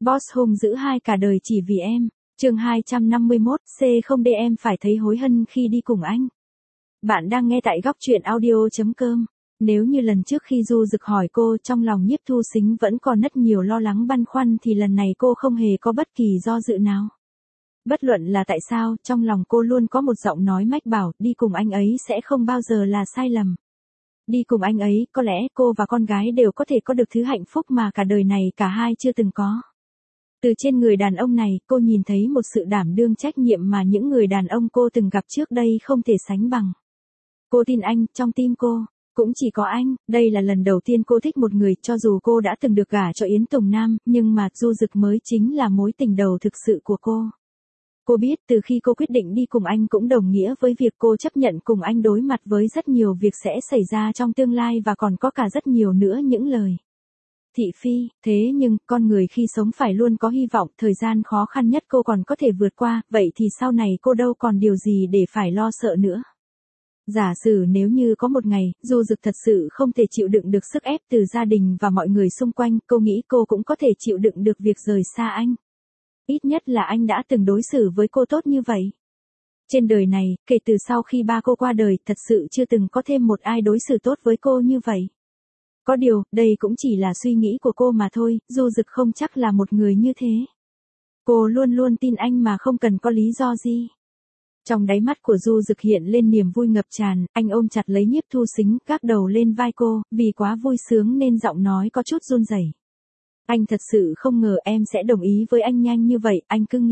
Boss hung dữ hai cả đời chỉ vì em. Chương 251, C không để em phải thấy hối hận khi đi cùng anh. Bạn đang nghe tại góc truyện audio.com. Nếu như lần trước khi Du Dực hỏi cô trong lòng Nhiếp Thu Sính vẫn còn rất nhiều lo lắng băn khoăn thì lần này cô không hề có bất kỳ do dự nào. Bất luận là tại sao, trong lòng cô luôn có một giọng nói mách bảo đi cùng anh ấy sẽ không bao giờ là sai lầm. Đi cùng anh ấy, có lẽ cô và con gái đều có thể có được thứ hạnh phúc mà cả đời này cả hai chưa từng có. Từ trên người đàn ông này, cô nhìn thấy một sự đảm đương trách nhiệm mà những người đàn ông cô từng gặp trước đây không thể sánh bằng. Cô tin anh, trong tim cô, cũng chỉ có anh. Đây là lần đầu tiên cô thích một người, cho dù cô đã từng được gả cho Yến Tùng Nam, nhưng mà Du Dực mới chính là mối tình đầu thực sự của cô. Cô biết từ khi cô quyết định đi cùng anh cũng đồng nghĩa với việc cô chấp nhận cùng anh đối mặt với rất nhiều việc sẽ xảy ra trong tương lai và còn có cả rất nhiều nữa những lời thị phi. Thế nhưng, con người khi sống phải luôn có hy vọng, thời gian khó khăn nhất cô còn có thể vượt qua, vậy thì sau này cô đâu còn điều gì để phải lo sợ nữa. Giả sử nếu như có một ngày, Du Dực thật sự không thể chịu đựng được sức ép từ gia đình và mọi người xung quanh, cô nghĩ cô cũng có thể chịu đựng được việc rời xa anh. Ít nhất là anh đã từng đối xử với cô tốt như vậy. Trên đời này, kể từ sau khi ba cô qua đời, thật sự chưa từng có thêm một ai đối xử tốt với cô như vậy. Có điều, đây cũng chỉ là suy nghĩ của cô mà thôi, Du Dực không chắc là một người như thế. Cô luôn luôn tin anh mà không cần có lý do gì. Trong đáy mắt của Du Dực hiện lên niềm vui ngập tràn, anh ôm chặt lấy Nhiếp Thu Sính, gác đầu lên vai cô, vì quá vui sướng nên giọng nói có chút run rẩy. Anh thật sự không ngờ em sẽ đồng ý với anh nhanh như vậy, anh cứ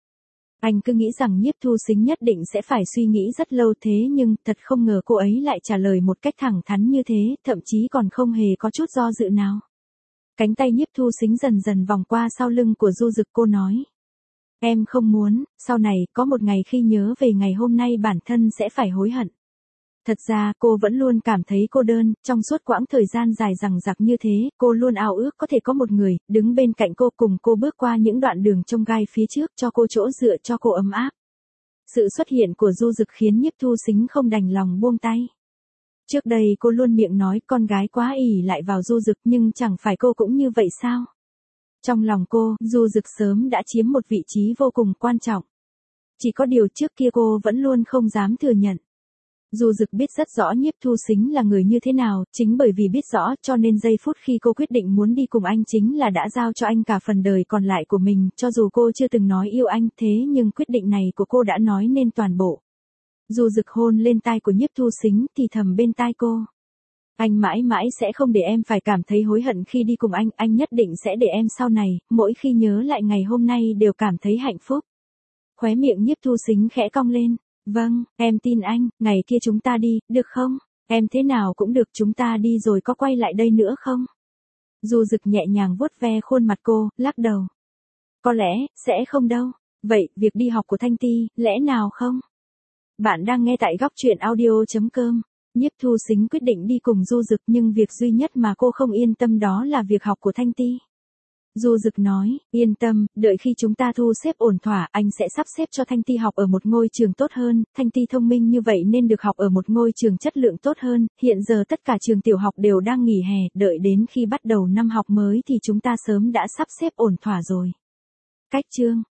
nghĩ rằng Nhiếp Thu Sính nhất định sẽ phải suy nghĩ rất lâu, thế nhưng thật không ngờ cô ấy lại trả lời một cách thẳng thắn như thế, thậm chí còn không hề có chút do dự nào. Cánh tay Nhiếp Thu Sính dần dần vòng qua sau lưng của Du Dực, cô nói. Em không muốn, sau này, có một ngày khi nhớ về ngày hôm nay bản thân sẽ phải hối hận. Thật ra, cô vẫn luôn cảm thấy cô đơn, trong suốt quãng thời gian dài dằng dặc như thế, cô luôn ao ước có thể có một người, đứng bên cạnh cô cùng cô bước qua những đoạn đường chông gai phía trước, cho cô chỗ dựa, cho cô ấm áp. Sự xuất hiện của Du Dực khiến Nhiếp Thu Sính không đành lòng buông tay. Trước đây cô luôn miệng nói con gái quá ỷ lại vào Du Dực, nhưng chẳng phải cô cũng như vậy sao? Trong lòng cô, Du Dực sớm đã chiếm một vị trí vô cùng quan trọng. Chỉ có điều trước kia cô vẫn luôn không dám thừa nhận. Du Dực biết rất rõ Nhiếp Thu Sính là người như thế nào, chính bởi vì biết rõ cho nên giây phút khi cô quyết định muốn đi cùng anh chính là đã giao cho anh cả phần đời còn lại của mình, cho dù cô chưa từng nói yêu anh, thế nhưng quyết định này của cô đã nói nên toàn bộ. Du Dực hôn lên tai của Nhiếp Thu Sính, thì thầm bên tai cô. Anh mãi mãi sẽ không để em phải cảm thấy hối hận khi đi cùng anh nhất định sẽ để em sau này, mỗi khi nhớ lại ngày hôm nay đều cảm thấy hạnh phúc. Khóe miệng Nhiếp Thu Sính khẽ cong lên. Vâng, em tin anh, ngày kia chúng ta đi, được không? Em thế nào cũng được, chúng ta đi rồi có quay lại đây nữa không? Du Dực nhẹ nhàng vuốt ve khuôn mặt cô, lắc đầu. Có lẽ, sẽ không đâu. Vậy, việc đi học của Thanh Ti, lẽ nào không? Bạn đang nghe tại góc truyện audio.com. Nhiếp Thu Sính quyết định đi cùng Du Dực, nhưng việc duy nhất mà cô không yên tâm đó là việc học của Thanh Ti. Du Dực nói, yên tâm, đợi khi chúng ta thu xếp ổn thỏa, anh sẽ sắp xếp cho Thanh Ti học ở một ngôi trường tốt hơn, Thanh Ti thông minh như vậy nên được học ở một ngôi trường chất lượng tốt hơn, hiện giờ tất cả trường tiểu học đều đang nghỉ hè, đợi đến khi bắt đầu năm học mới thì chúng ta sớm đã sắp xếp ổn thỏa rồi. Cách chương